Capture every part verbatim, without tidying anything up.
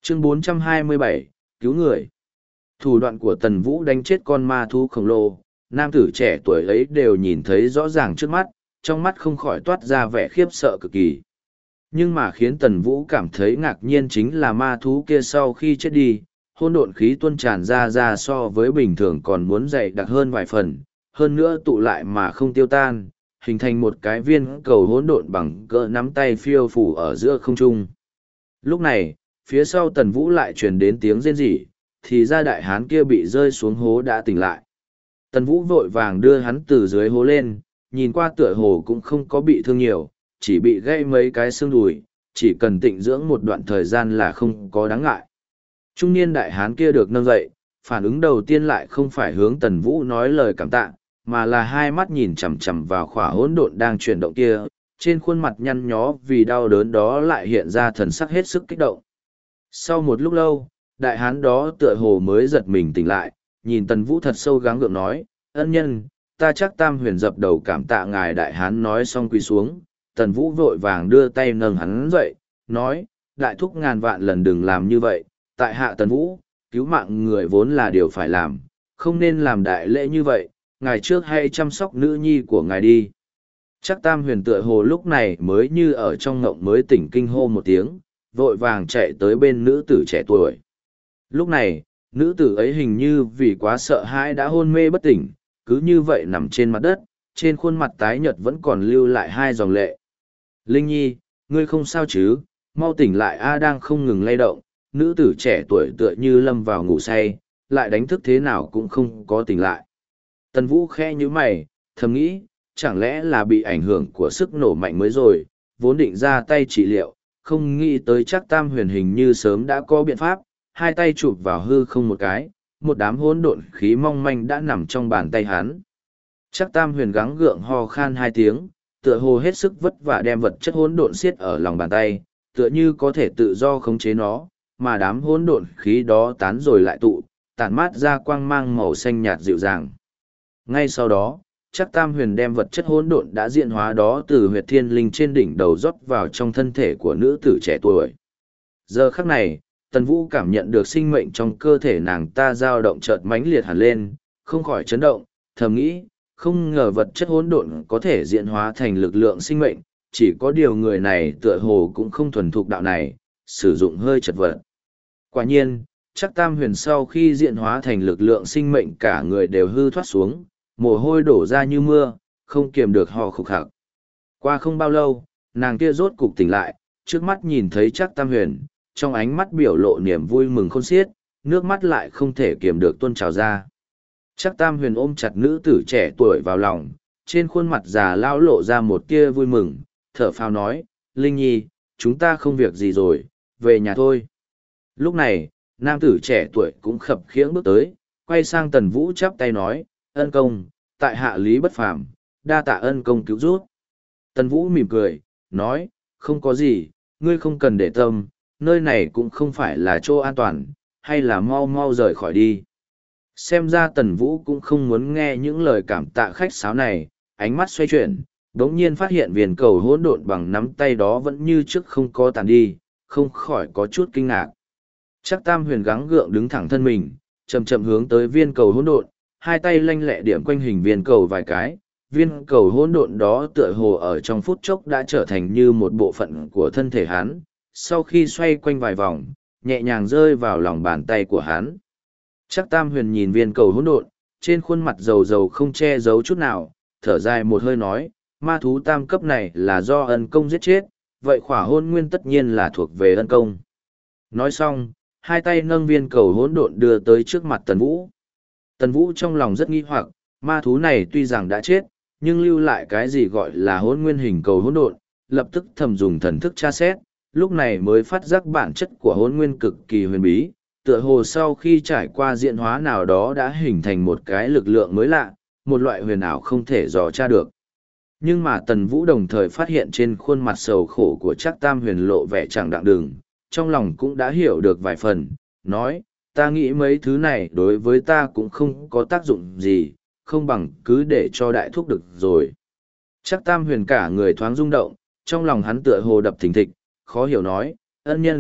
Chương bốn trăm hai mươi bảy, cứu người. Thủ đoạn của Tần Vũ đánh chết con ma thú khổng lồ, nam tử trẻ tuổi ấy đều nhìn thấy rõ ràng trước mắt, trong mắt không khỏi toát ra vẻ khiếp sợ cực kỳ. Nhưng mà khiến Tần Vũ cảm thấy ngạc nhiên chính là ma thú kia sau khi chết đi, hỗn độn khí tuôn tràn ra ra so với bình thường còn muốn dày đặc hơn vài phần, hơn nữa tụ lại mà không tiêu tan, hình thành một cái viên cầu hỗn độn bằng cỡ nắm tay phiêu phủ ở giữa không trung. Lúc này, phía sau Tần Vũ lại truyền đến tiếng rên rỉ, thì ra đại hán kia bị rơi xuống hố đã tỉnh lại. Tần Vũ vội vàng đưa hắn từ dưới hố lên, nhìn qua tựa hồ cũng không có bị thương nhiều, chỉ bị gãy mấy cái xương đùi, chỉ cần tịnh dưỡng một đoạn thời gian là không có đáng ngại. Trung niên đại hán kia được nâng dậy, phản ứng đầu tiên lại không phải hướng Tần Vũ nói lời cảm tạ, mà là hai mắt nhìn chằm chằm vào khỏa hỗn độn đang chuyển động kia, trên khuôn mặt nhăn nhó vì đau đớn đó lại hiện ra thần sắc hết sức kích động. Sau một lúc lâu, đại hán đó tựa hồ mới giật mình tỉnh lại, nhìn Tần Vũ thật sâu gắng gượng nói, ân nhân, ta chắc tam huyền dập đầu cảm tạ ngài. Đại hán nói xong quỳ xuống, Tần Vũ vội vàng đưa tay nâng hắn dậy, nói, đại thúc ngàn vạn lần đừng làm như vậy, tại hạ Tần Vũ, cứu mạng người vốn là điều phải làm, không nên làm đại lễ như vậy, ngài trước hãy chăm sóc nữ nhi của ngài đi. Chắc tam huyền tựa hồ lúc này mới như ở trong ngộng mới tỉnh kinh hô một tiếng, vội vàng chạy tới bên nữ tử trẻ tuổi. Lúc này, nữ tử ấy hình như vì quá sợ hãi đã hôn mê bất tỉnh, cứ như vậy nằm trên mặt đất, trên khuôn mặt tái nhợt vẫn còn lưu lại hai dòng lệ. Linh Nhi, ngươi không sao chứ, mau tỉnh lại a. Đang không ngừng lay động, nữ tử trẻ tuổi tựa như lâm vào ngủ say, lại đánh thức thế nào cũng không có tỉnh lại. Tần Vũ khẽ như mày, thầm nghĩ, chẳng lẽ là bị ảnh hưởng của sức nổ mạnh mới rồi, vốn định ra tay trị liệu, không nghĩ tới chắc tam huyền hình như sớm đã có biện pháp, hai tay chụp vào hư không một cái, một đám hỗn độn khí mong manh đã nằm trong bàn tay hắn. Chắc tam huyền gắng gượng ho khan hai tiếng, tựa hồ hết sức vất vả đem vật chất hỗn độn xiết ở lòng bàn tay, tựa như có thể tự do khống chế nó, mà đám hỗn độn khí đó tán rồi lại tụ, tản mát ra quang mang màu xanh nhạt dịu dàng. Ngay sau đó, chắc tam huyền đem vật chất hỗn độn đã diễn hóa đó từ huyệt thiên linh trên đỉnh đầu rót vào trong thân thể của nữ tử trẻ tuổi. Giờ khắc này, Tần Vũ cảm nhận được sinh mệnh trong cơ thể nàng ta dao động chợt mãnh liệt hẳn lên, không khỏi chấn động, thầm nghĩ, không ngờ vật chất hỗn độn có thể diễn hóa thành lực lượng sinh mệnh, chỉ có điều người này tựa hồ cũng không thuần thục đạo này, sử dụng hơi chật vật. Quả nhiên, chắc tam huyền sau khi diễn hóa thành lực lượng sinh mệnh cả người đều hư thoát xuống, mồ hôi đổ ra như mưa, không kiềm được ho khục khạc. Qua không bao lâu, nàng kia rốt cục tỉnh lại, trước mắt nhìn thấy chắc tam huyền, trong ánh mắt biểu lộ niềm vui mừng khôn xiết, nước mắt lại không thể kiềm được tuôn trào ra. Chắc tam huyền ôm chặt nữ tử trẻ tuổi vào lòng, trên khuôn mặt già lao lộ ra một tia vui mừng, thở phào nói, Linh Nhi, chúng ta không việc gì rồi, về nhà thôi. Lúc này, nam tử trẻ tuổi cũng khập khiễng bước tới, quay sang Tần Vũ chắp tay nói, ân công, tại hạ lý bất phàm, đa tạ ân công cứu giúp. Tần Vũ mỉm cười, nói, không có gì, ngươi không cần để tâm, nơi này cũng không phải là chỗ an toàn, hay là mau mau rời khỏi đi. Xem ra Tần Vũ cũng không muốn nghe những lời cảm tạ khách sáo này, ánh mắt xoay chuyển, đống nhiên phát hiện viên cầu hỗn độn bằng nắm tay đó vẫn như trước không có tàn đi, không khỏi có chút kinh ngạc. Chắc tam huyền gắng gượng đứng thẳng thân mình, chậm chậm hướng tới viên cầu hỗn độn, hai tay lanh lẹ điểm quanh hình viên cầu vài cái, viên cầu hỗn độn đó tựa hồ ở trong phút chốc đã trở thành như một bộ phận của thân thể hắn, sau khi xoay quanh vài vòng, nhẹ nhàng rơi vào lòng bàn tay của hắn. Chắc tam huyền nhìn viên cầu hỗn độn, trên khuôn mặt dầu dầu không che giấu chút nào, thở dài một hơi nói, ma thú tam cấp này là do ân công giết chết, vậy khỏa hôn nguyên tất nhiên là thuộc về ân công. Nói xong, hai tay nâng viên cầu hỗn độn đưa tới trước mặt Tần Vũ. Tần Vũ trong lòng rất nghi hoặc, ma thú này tuy rằng đã chết, nhưng lưu lại cái gì gọi là hỗn nguyên hình cầu hỗn độn, lập tức thầm dùng thần thức tra xét, lúc này mới phát giác bản chất của hỗn nguyên cực kỳ huyền bí, tựa hồ sau khi trải qua diễn hóa nào đó đã hình thành một cái lực lượng mới lạ, một loại huyền ảo không thể dò tra được. Nhưng mà Tần Vũ đồng thời phát hiện trên khuôn mặt sầu khổ của Trác Tam Huyền lộ vẻ chẳng đặng đừng, trong lòng cũng đã hiểu được vài phần, nói, ta nghĩ mấy thứ này đối với ta cũng không có tác dụng gì, không bằng cứ để cho đại thúc được rồi. Trác Tam Huyền cả người thoáng rung động, trong lòng hắn tựa hồ đập thình thịch, khó hiểu nói, ân nhân,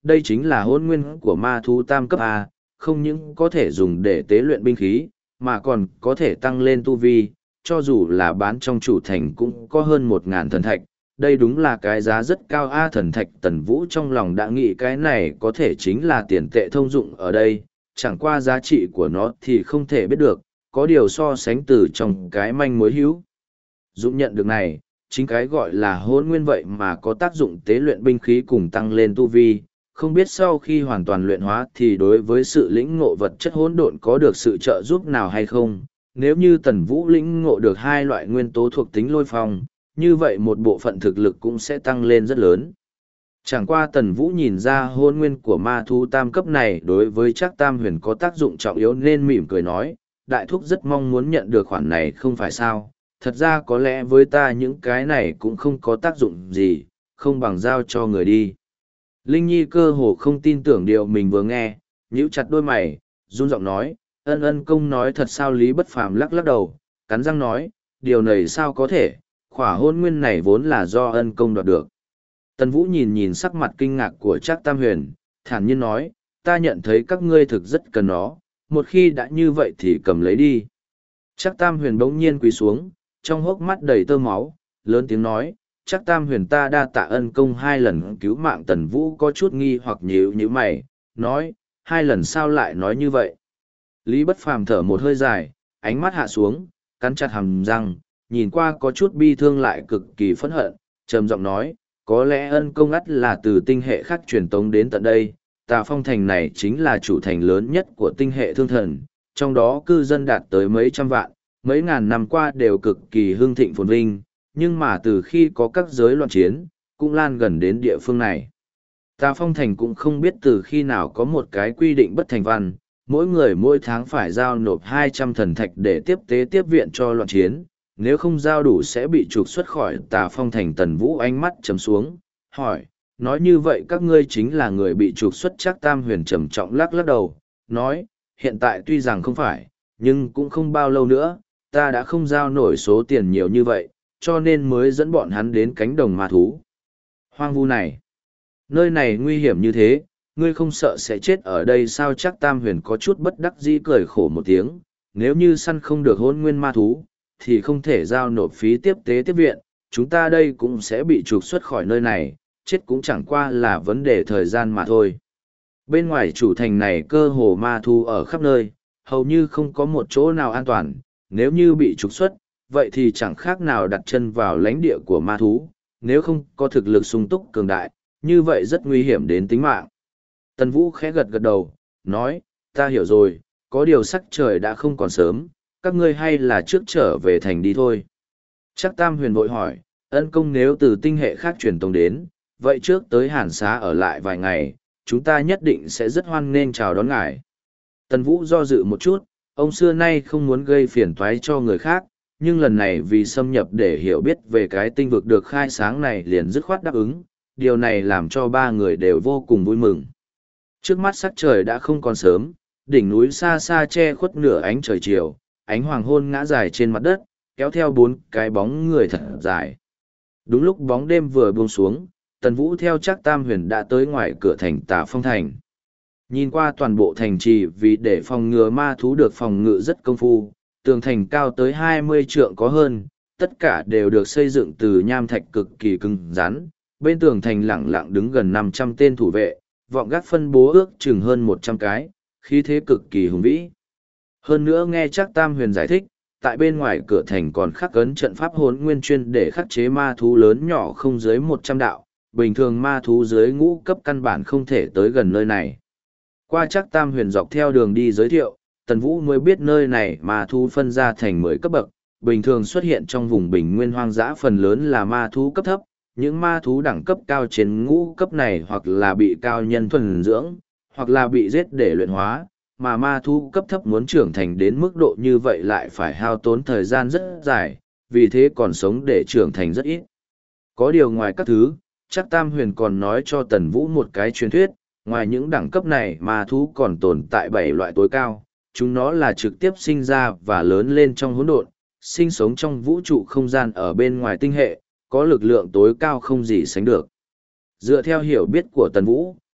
đây chính là hôn nguyên của ma thú tam cấp A, không những có thể dùng để tế luyện binh khí, mà còn có thể tăng lên tu vi, cho dù là bán trong chủ thành cũng có hơn một ngàn thần thạch. Đây đúng là cái giá rất cao A thần thạch. Tần Vũ trong lòng đã nghĩ cái này có thể chính là tiền tệ thông dụng ở đây, chẳng qua giá trị của nó thì không thể biết được, có điều so sánh từ trong cái manh mối hữu dụng nhận được này, chính cái gọi là hôn nguyên vậy mà có tác dụng tế luyện binh khí cùng tăng lên tu vi. Không biết sau khi hoàn toàn luyện hóa thì đối với sự lĩnh ngộ vật chất hỗn độn có được sự trợ giúp nào hay không. Nếu như Tần Vũ lĩnh ngộ được hai loại nguyên tố thuộc tính lôi phong, như vậy một bộ phận thực lực cũng sẽ tăng lên rất lớn. Chẳng qua Tần Vũ nhìn ra hôn nguyên của ma thú tam cấp này đối với Trác Tam Huyền có tác dụng trọng yếu nên mỉm cười nói, đại thúc rất mong muốn nhận được khoản này không phải sao, thật ra có lẽ với ta những cái này cũng không có tác dụng gì, không bằng giao cho người đi. Linh Nhi cơ hồ không tin tưởng điều mình vừa nghe, nhíu chặt đôi mày, run giọng nói, ân ân công nói thật sao? Lý Bất Phàm lắc lắc đầu, cắn răng nói, điều này sao có thể, khỏa hôn nguyên này vốn là do ân công đoạt được. Tần Vũ nhìn nhìn sắc mặt kinh ngạc của Trác Tam Huyền, thản nhiên nói, ta nhận thấy các ngươi thực rất cần nó, một khi đã như vậy thì cầm lấy đi. Trác Tam Huyền bỗng nhiên quỳ xuống, trong hốc mắt đầy tơ máu, lớn tiếng nói, Trác Tam Huyền ta đa tạ ân công hai lần cứu mạng. Tần Vũ có chút nghi hoặc nhíu nhíu mày, nói, hai lần sao lại nói như vậy? Lý Bất Phàm thở một hơi dài, ánh mắt hạ xuống, cắn chặt hàm răng, nhìn qua có chút bi thương lại cực kỳ phẫn hận, trầm giọng nói, có lẽ ân công ắt là từ tinh hệ khác truyền tống đến tận đây. Tà Phong Thành này chính là chủ thành lớn nhất của tinh hệ thương thần, trong đó cư dân đạt tới mấy trăm vạn, mấy ngàn năm qua đều cực kỳ hưng thịnh phồn vinh, nhưng mà từ khi có các giới loạn chiến, cũng lan gần đến địa phương này. Tà Phong Thành cũng không biết từ khi nào có một cái quy định bất thành văn, mỗi người mỗi tháng phải giao nộp hai trăm thần thạch để tiếp tế tiếp viện cho loạn chiến, nếu không giao đủ sẽ bị trục xuất khỏi Tà Phong Thành. Tần Vũ ánh mắt trầm xuống, hỏi, nói như vậy các ngươi chính là người bị trục xuất? Trác Tam Huyền trầm trọng lắc lắc đầu, nói, hiện tại tuy rằng không phải, nhưng cũng không bao lâu nữa, ta đã không giao nổi số tiền nhiều như vậy, cho nên mới dẫn bọn hắn đến cánh đồng ma thú hoang vu này. Nơi này nguy hiểm như thế, ngươi không sợ sẽ chết ở đây sao? Trác Tam Huyền có chút bất đắc dĩ cười khổ một tiếng, nếu như săn không được hôn nguyên ma thú, thì không thể giao nộp phí tiếp tế tiếp viện, chúng ta đây cũng sẽ bị trục xuất khỏi nơi này, chết cũng chẳng qua là vấn đề thời gian mà thôi. Bên ngoài chủ thành này cơ hồ ma thú ở khắp nơi, hầu như không có một chỗ nào an toàn, nếu như bị trục xuất, vậy thì chẳng khác nào đặt chân vào lãnh địa của ma thú, nếu không có thực lực sung túc cường đại, như vậy rất nguy hiểm đến tính mạng. Tần Vũ khẽ gật gật đầu, nói, ta hiểu rồi, có điều sắc trời đã không còn sớm, các ngươi hay là trước trở về thành đi thôi. Trác Tam Huyền vội hỏi, ân công nếu từ tinh hệ khác truyền tống đến, vậy trước tới Hàn Xá ở lại vài ngày, chúng ta nhất định sẽ rất hoan nghênh chào đón ngài. Tần Vũ do dự một chút, ông xưa nay không muốn gây phiền toái cho người khác, nhưng lần này vì xâm nhập để hiểu biết về cái tinh vực được khai sáng này liền dứt khoát đáp ứng, điều này làm cho ba người đều vô cùng vui mừng. Trước mắt sắc trời đã không còn sớm, đỉnh núi xa xa che khuất nửa ánh trời chiều, ánh hoàng hôn ngã dài trên mặt đất, kéo theo bốn cái bóng người thật dài. Đúng lúc bóng đêm vừa buông xuống, Tần Vũ theo Trác Tam Huyền đã tới ngoài cửa thành Tà Phong Thành. Nhìn qua toàn bộ thành trì vì để phòng ngừa ma thú được phòng ngự rất công phu, tường thành cao tới hai mươi trượng có hơn, tất cả đều được xây dựng từ nham thạch cực kỳ cứng rắn. Bên tường thành lẳng lặng đứng gần năm trăm tên thủ vệ, vọng gác phân bố ước chừng hơn một trăm cái, khí thế cực kỳ hùng vĩ. Hơn nữa nghe Trác Tam Huyền giải thích, tại bên ngoài cửa thành còn khắc ấn trận pháp hỗn nguyên chuyên để khắc chế ma thú lớn nhỏ không dưới một trăm đạo, bình thường ma thú dưới ngũ cấp căn bản không thể tới gần nơi này. Qua Trác Tam Huyền dọc theo đường đi giới thiệu, Tần Vũ mới biết nơi này ma thú phân ra thành mười cấp bậc, bình thường xuất hiện trong vùng bình nguyên hoang dã phần lớn là ma thú cấp thấp, những ma thú đẳng cấp cao trên ngũ cấp này hoặc là bị cao nhân thuần dưỡng, hoặc là bị giết để luyện hóa, mà ma thú cấp thấp muốn trưởng thành đến mức độ như vậy lại phải hao tốn thời gian rất dài, vì thế còn sống để trưởng thành rất ít. Có điều ngoài các thứ, Trác Tam Huyền còn nói cho Tần Vũ một cái truyền thuyết, ngoài những đẳng cấp này ma thú còn tồn tại bảy loại tối cao, chúng nó là trực tiếp sinh ra và lớn lên trong hỗn độn, sinh sống trong vũ trụ không gian ở bên ngoài tinh hệ, có lực lượng tối cao không gì sánh được. Dựa theo hiểu biết của Tần Vũ,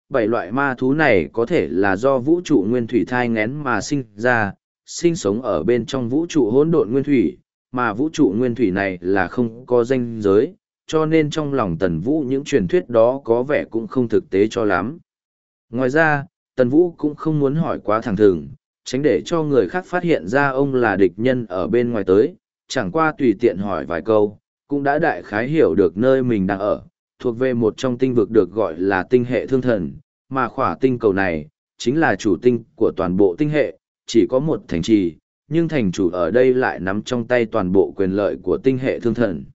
bảy loại ma thú này có thể là do vũ trụ nguyên thủy thai ngén mà sinh ra, sinh sống ở bên trong vũ trụ hỗn độn nguyên thủy, mà vũ trụ nguyên thủy này là không có ranh giới, cho nên trong lòng Tần Vũ những truyền thuyết đó có vẻ cũng không thực tế cho lắm. Ngoài ra, Tần Vũ cũng không muốn hỏi quá thẳng thừng, tránh để cho người khác phát hiện ra ông là địch nhân ở bên ngoài tới, chẳng qua tùy tiện hỏi vài câu, cũng đã đại khái hiểu được nơi mình đang ở, thuộc về một trong tinh vực được gọi là tinh hệ thương thần, mà khỏa tinh cầu này, chính là chủ tinh của toàn bộ tinh hệ, chỉ có một thành trì, nhưng thành chủ ở đây lại nắm trong tay toàn bộ quyền lợi của tinh hệ thương thần.